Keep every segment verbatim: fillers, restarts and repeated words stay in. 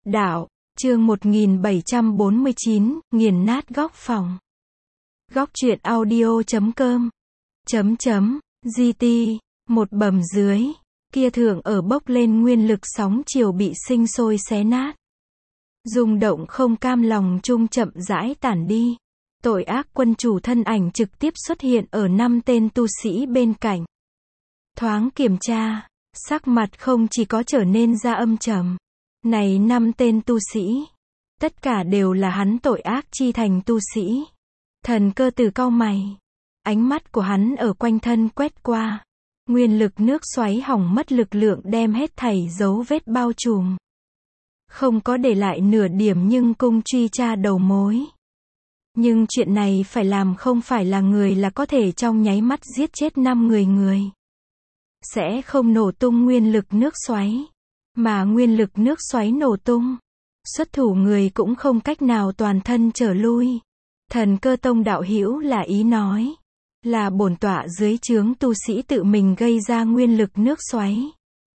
Đạo, chương một nghìn bảy trăm bốn mươi chín, nghiền nát góc phòng. Góc truyện audio chấm com. Chấm chấm, giê tê, một bầm dưới, kia thượng ở bốc lên nguyên lực sóng chiều bị sinh sôi xé nát. Rung động không cam lòng chung chậm rãi tản đi. Tội ác quân chủ thân ảnh trực tiếp xuất hiện ở năm tên tu sĩ bên cạnh. Thoáng kiểm tra, sắc mặt không chỉ có trở nên ra âm trầm. Này năm tên tu sĩ, tất cả đều là hắn tội ác chi thành tu sĩ. Thần Cơ Tử cau mày, ánh mắt của hắn ở quanh thân quét qua. Nguyên lực nước xoáy hỏng mất lực lượng đem hết thảy dấu vết bao trùm. Không có để lại nửa điểm nhưng cung truy tra đầu mối. Nhưng chuyện này phải làm không phải là người là có thể trong nháy mắt giết chết năm người người. Sẽ không nổ tung nguyên lực nước xoáy. Mà nguyên lực nước xoáy nổ tung. Xuất thủ người cũng không cách nào toàn thân trở lui. Thần Cơ Tông đạo hữu là ý nói. Là bổn tọa dưới trướng tu sĩ tự mình gây ra nguyên lực nước xoáy.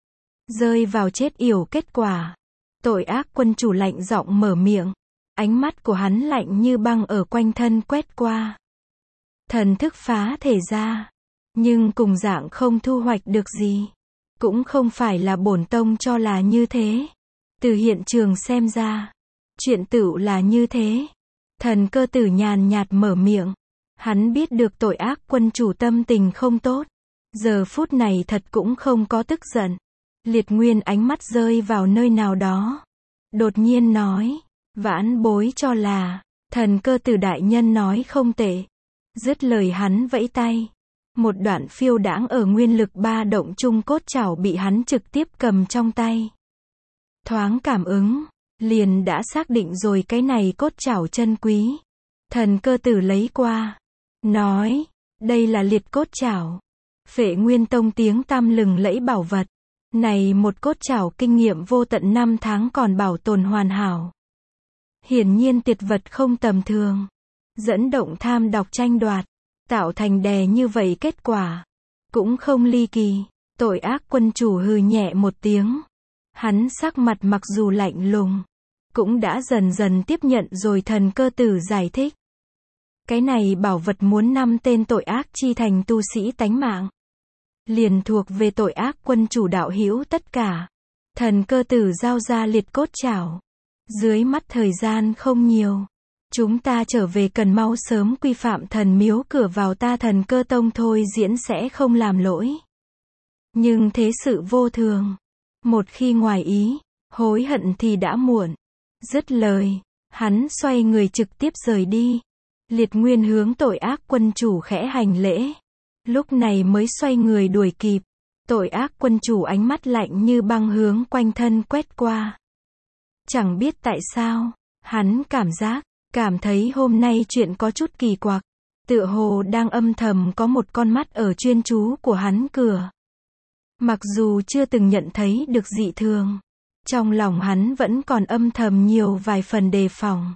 Rơi vào chết yểu kết quả. Tội ác quân chủ lạnh giọng mở miệng. Ánh mắt của hắn lạnh như băng ở quanh thân quét qua. Thần thức phá thể ra. Nhưng cùng dạng không thu hoạch được gì. Cũng không phải là bổn tông cho là như thế. Từ hiện trường xem ra. Chuyện tựu là như thế. Thần Cơ Tử nhàn nhạt mở miệng. Hắn biết được tội ác quân chủ tâm tình không tốt. Giờ phút này thật cũng không có tức giận. Liệt Nguyên ánh mắt rơi vào nơi nào đó. Đột nhiên nói. Vãn bối cho là. Thần Cơ Tử đại nhân nói không tệ. Dứt lời hắn vẫy tay. Một đoạn phiêu đãng ở nguyên lực ba động chung cốt chảo bị hắn trực tiếp cầm trong tay. Thoáng cảm ứng. Liền đã xác định rồi cái này cốt chảo chân quý. Thần Cơ Tử lấy qua. Nói. Đây là liệt cốt chảo. Phệ Nguyên Tông tiếng tăm lừng lẫy bảo vật. Này một cốt chảo kinh nghiệm vô tận năm tháng còn bảo tồn hoàn hảo. Hiển nhiên tuyệt vật không tầm thường. Dẫn động tham đọc tranh đoạt. Tạo thành đè như vậy kết quả. Cũng không ly kỳ. Tội ác quân chủ hừ nhẹ một tiếng. Hắn sắc mặt mặc dù lạnh lùng. Cũng đã dần dần tiếp nhận rồi Thần Cơ Tử giải thích. Cái này bảo vật muốn năm tên tội ác chi thành tu sĩ tánh mạng. Liền thuộc về tội ác quân chủ đạo hữu tất cả. Thần Cơ Tử giao ra liệt cốt chảo. Dưới mắt thời gian không nhiều. Chúng ta trở về cần mau sớm quy phạm thần miếu cửa vào ta Thần Cơ Tông thôi diễn sẽ không làm lỗi. Nhưng thế sự vô thường. Một khi ngoài ý, hối hận thì đã muộn. Dứt lời, hắn xoay người trực tiếp rời đi. Liệt Nguyên hướng tội ác quân chủ khẽ hành lễ. Lúc này mới xoay người đuổi kịp. Tội ác quân chủ ánh mắt lạnh như băng hướng quanh thân quét qua. Chẳng biết tại sao, hắn cảm giác, cảm thấy hôm nay chuyện có chút kỳ quặc. Tựa hồ đang âm thầm có một con mắt ở chuyên chú của hắn cửa. Mặc dù chưa từng nhận thấy được dị thường. Trong lòng hắn vẫn còn âm thầm nhiều vài phần đề phòng.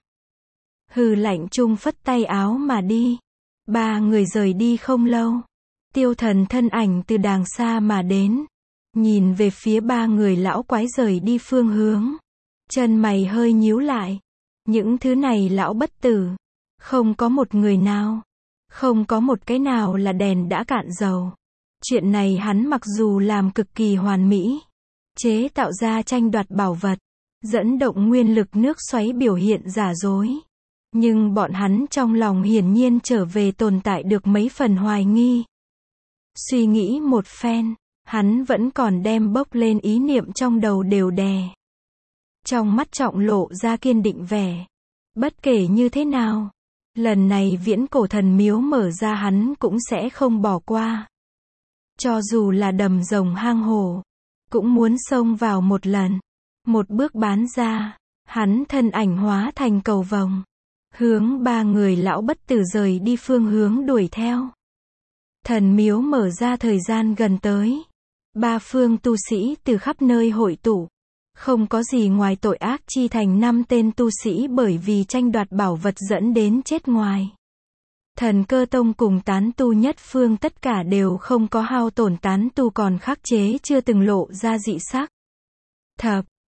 Hừ lạnh chung phất tay áo mà đi. Ba người rời đi không lâu. Tiêu Thần thân ảnh từ đàng xa mà đến. Nhìn về phía ba người lão quái rời đi phương hướng. Chân mày hơi nhíu lại. Những thứ này lão bất tử. Không có một người nào. Không có một cái nào là đèn đã cạn dầu. Chuyện này hắn mặc dù làm cực kỳ hoàn mỹ. Chế tạo ra tranh đoạt bảo vật. Dẫn động nguyên lực nước xoáy biểu hiện giả dối. Nhưng bọn hắn trong lòng hiển nhiên trở về tồn tại được mấy phần hoài nghi. Suy nghĩ một phen. Hắn vẫn còn đem bốc lên ý niệm trong đầu đều đè. Trong mắt trọng lộ ra kiên định vẻ. Bất kể như thế nào. Lần này viễn cổ thần miếu mở ra hắn cũng sẽ không bỏ qua. Cho dù là đầm rồng hang hổ. Cũng muốn xông vào một lần. Một bước bán ra. Hắn thân ảnh hóa thành cầu vồng. Hướng ba người lão bất tử rời đi phương hướng đuổi theo. Thần miếu mở ra thời gian gần tới. Ba phương tu sĩ từ khắp nơi hội tụ. Không có gì ngoài tội ác chi thành năm tên tu sĩ bởi vì tranh đoạt bảo vật dẫn đến chết ngoài. Thần Cơ Tông cùng tán tu nhất phương tất cả đều không có hao tổn, tán tu còn khắc chế chưa từng lộ ra dị sắc. Thập,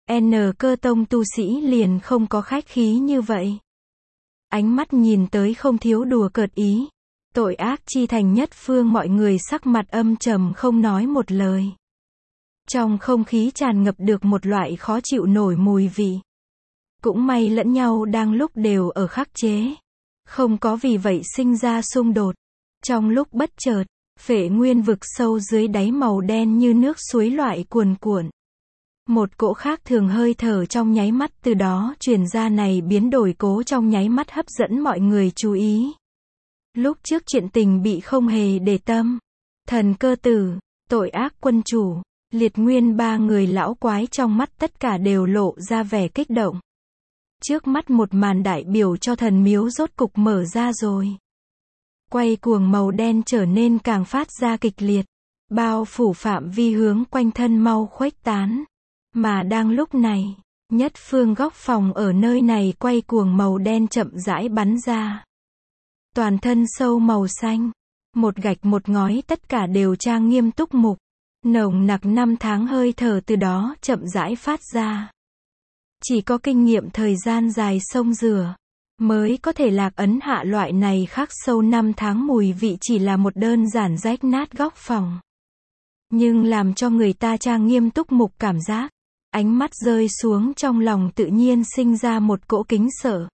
N Cơ tông tu sĩ liền không có khách khí như vậy. Ánh mắt nhìn tới không thiếu đùa cợt ý. Tội ác chi thành nhất phương, mọi người sắc mặt âm trầm không nói một lời. Trong không khí tràn ngập được một loại khó chịu nổi mùi vị. Cũng may lẫn nhau đang lúc đều ở khắc chế. Không có vì vậy sinh ra xung đột. Trong lúc bất chợt, Phệ Nguyên vực sâu dưới đáy màu đen như nước suối loại cuồn cuộn. Một cỗ khác thường hơi thở trong nháy mắt từ đó truyền ra, này biến đổi cố trong nháy mắt hấp dẫn mọi người chú ý. Lúc trước chuyện tình bị không hề để tâm. Thần Cơ Tử, Tội Ác Quân Chủ, Liệt Nguyên ba người lão quái trong mắt tất cả đều lộ ra vẻ kích động. Trước mắt một màn đại biểu cho thần miếu rốt cục mở ra rồi. Quay cuồng màu đen trở nên càng phát ra kịch liệt. Bao phủ phạm vi hướng quanh thân mau khuếch tán. Mà đang lúc này, nhất phương góc phòng ở nơi này quay cuồng màu đen chậm rãi bắn ra. Toàn thân sâu màu xanh. Một gạch một ngói tất cả đều trang nghiêm túc mục. Nồng nặc năm tháng hơi thở từ đó chậm rãi phát ra. Chỉ có kinh nghiệm thời gian dài xông rửa, mới có thể lạc ấn hạ loại này khắc sâu năm tháng mùi vị, chỉ là một đơn giản rách nát góc phòng. Nhưng làm cho người ta trang nghiêm túc mục cảm giác. Ánh mắt rơi xuống trong lòng tự nhiên sinh ra một cỗ kính sợ.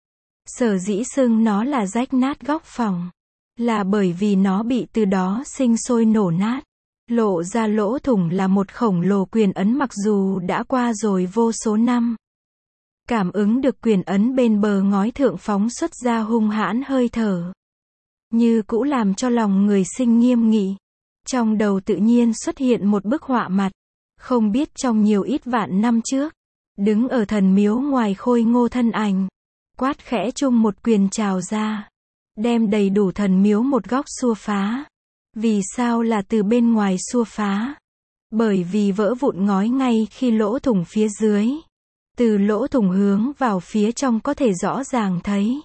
Sở dĩ xưng nó là rách nát góc phòng, là bởi vì nó bị từ đó sinh sôi nổ nát. Lộ ra lỗ thủng là một khổng lồ quyền ấn, mặc dù đã qua rồi vô số năm. Cảm ứng được quyền ấn bên bờ ngói thượng phóng xuất ra hung hãn hơi thở. Như cũ làm cho lòng người sinh nghiêm nghị. Trong đầu tự nhiên xuất hiện một bức họa mặt. Không biết trong nhiều ít vạn năm trước, đứng ở thần miếu ngoài khôi ngô thân ảnh. Quát khẽ chung một quyền trào ra. Đem đầy đủ thần miếu một góc xua phá. Vì sao là từ bên ngoài xua phá? Bởi vì vỡ vụn ngói ngay khi lỗ thủng phía dưới. Từ lỗ thủng hướng vào phía trong có thể rõ ràng thấy.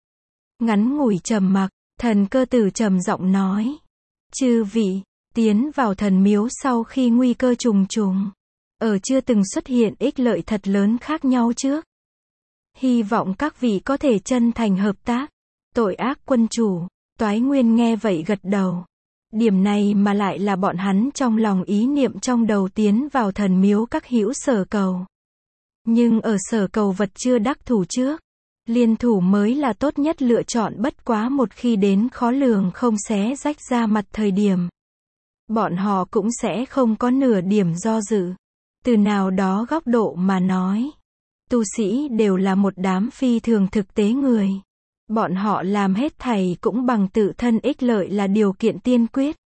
Ngắn ngủi trầm mặc, Thần Cơ Tử trầm giọng nói. Chư vị, tiến vào thần miếu sau khi nguy cơ trùng trùng. Ở chưa từng xuất hiện ích lợi thật lớn khác nhau trước. Hy vọng các vị có thể chân thành hợp tác. Tội Ác Quân Chủ, Toái Nguyên nghe vậy gật đầu. Điểm này mà lại là bọn hắn trong lòng ý niệm trong đầu tiến vào thần miếu các hữu sở cầu. Nhưng ở sở cầu vật chưa đắc thủ trước, liên thủ mới là tốt nhất lựa chọn, bất quá một khi đến khó lường không xé rách ra mặt thời điểm. Bọn họ cũng sẽ không có nửa điểm do dự. Từ nào đó góc độ mà nói, tu sĩ đều là một đám phi thường thực tế người. Bọn họ làm hết thảy cũng bằng tự thân ích lợi là điều kiện tiên quyết.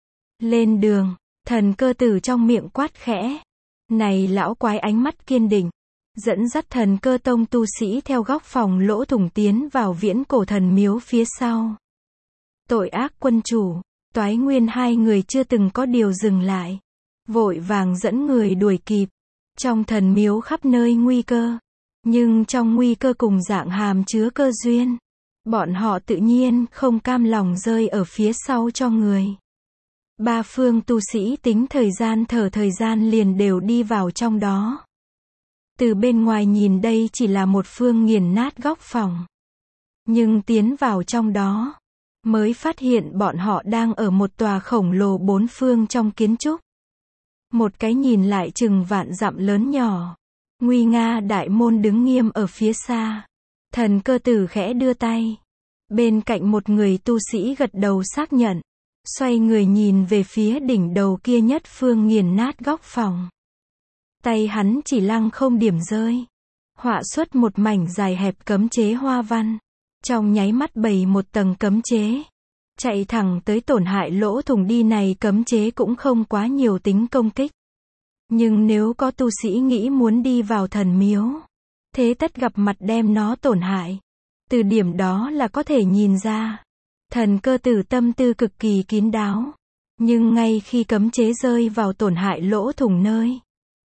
Lên đường, Thần Cơ Tử trong miệng quát khẽ. Này lão quái ánh mắt kiên định, dẫn dắt Thần Cơ tông tu sĩ theo góc phòng lỗ thủng tiến vào viễn cổ thần miếu phía sau. Tội Ác Quân Chủ, Toái Nguyên hai người chưa từng có điều dừng lại. Vội vàng dẫn người đuổi kịp. Trong thần miếu khắp nơi nguy cơ. Nhưng trong nguy cơ cùng dạng hàm chứa cơ duyên. Bọn họ tự nhiên không cam lòng rơi ở phía sau cho người. Ba phương tu sĩ tính thời gian thở thời gian liền đều đi vào trong đó. Từ bên ngoài nhìn đây chỉ là một phương nghiền nát góc phòng. Nhưng tiến vào trong đó, mới phát hiện bọn họ đang ở một tòa khổng lồ bốn phương trong kiến trúc. Một cái nhìn lại chừng vạn dặm lớn nhỏ. Nguy nga đại môn đứng nghiêm ở phía xa. Thần Cơ Tử khẽ đưa tay. Bên cạnh một người tu sĩ gật đầu xác nhận. Xoay người nhìn về phía đỉnh đầu kia nhất phương nghiền nát góc phòng. Tay hắn chỉ lăng không điểm rơi. Họa xuất một mảnh dài hẹp cấm chế hoa văn. Trong nháy mắt bày một tầng cấm chế. Chạy thẳng tới tổn hại lỗ thủng đi này cấm chế cũng không quá nhiều tính công kích. Nhưng nếu có tu sĩ nghĩ muốn đi vào thần miếu, thế tất gặp mặt đem nó tổn hại. Từ điểm đó là có thể nhìn ra. Thần Cơ Tử tâm tư cực kỳ kín đáo. Nhưng ngay khi cấm chế rơi vào tổn hại lỗ thủng nơi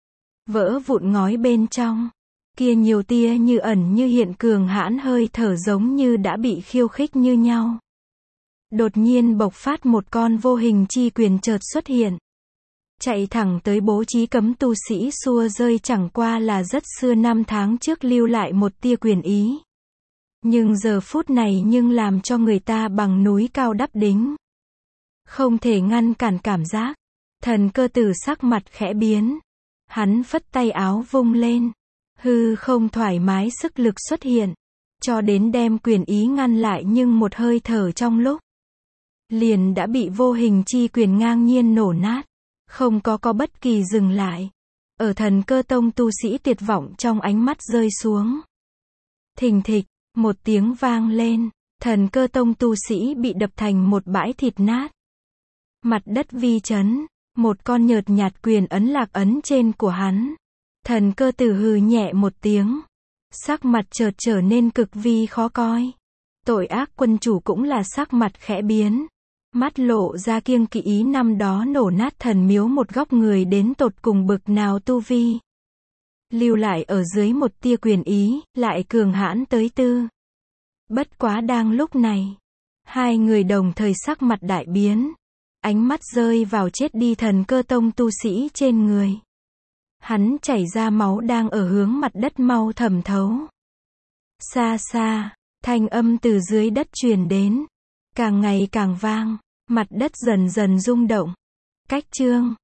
vỡ vụn ngói bên trong, kia nhiều tia như ẩn như hiện cường hãn hơi thở giống như đã bị khiêu khích như nhau. Đột nhiên bộc phát một con vô hình chi quyền chợt xuất hiện. chạy thẳng tới bố trí cấm tu sĩ xua rơi chẳng qua là rất xưa năm tháng trước lưu lại một tia quyền ý. Nhưng giờ phút này nhưng làm cho người ta bằng núi cao đắp đính. Không thể ngăn cản cảm giác. Thần Cơ Tử sắc mặt khẽ biến. Hắn phất tay áo vung lên. Hư không thoải mái sức lực xuất hiện. Cho đến đem quyền ý ngăn lại nhưng một hơi thở trong lúc. Liền đã bị vô hình chi quyền ngang nhiên nổ nát. Không có có bất kỳ dừng lại. Ở Thần Cơ Tông tu sĩ tuyệt vọng trong ánh mắt rơi xuống. Thình thịch, một tiếng vang lên. Thần Cơ Tông tu sĩ bị đập thành một bãi thịt nát. Mặt đất vi chấn. Một con nhợt nhạt quyền ấn lạc ấn trên của hắn. Thần Cơ Tử hừ nhẹ một tiếng. Sắc mặt chợt trở nên cực vi khó coi. Tội ác quân chủ cũng là sắc mặt khẽ biến. Mắt lộ ra kiêng kỵ ý năm đó nổ nát thần miếu một góc người đến tột cùng bực nào tu vi. Lưu lại ở dưới một tia quyền ý, lại cường hãn tới tư. Bất quá đang lúc này. Hai người đồng thời sắc mặt đại biến. Ánh mắt rơi vào chết đi Thần Cơ Tông tu sĩ trên người. Hắn chảy ra máu đang ở hướng mặt đất mau thẩm thấu. Xa xa, thanh âm từ dưới đất truyền đến. Càng ngày càng vang, mặt đất dần dần rung động. Cách chương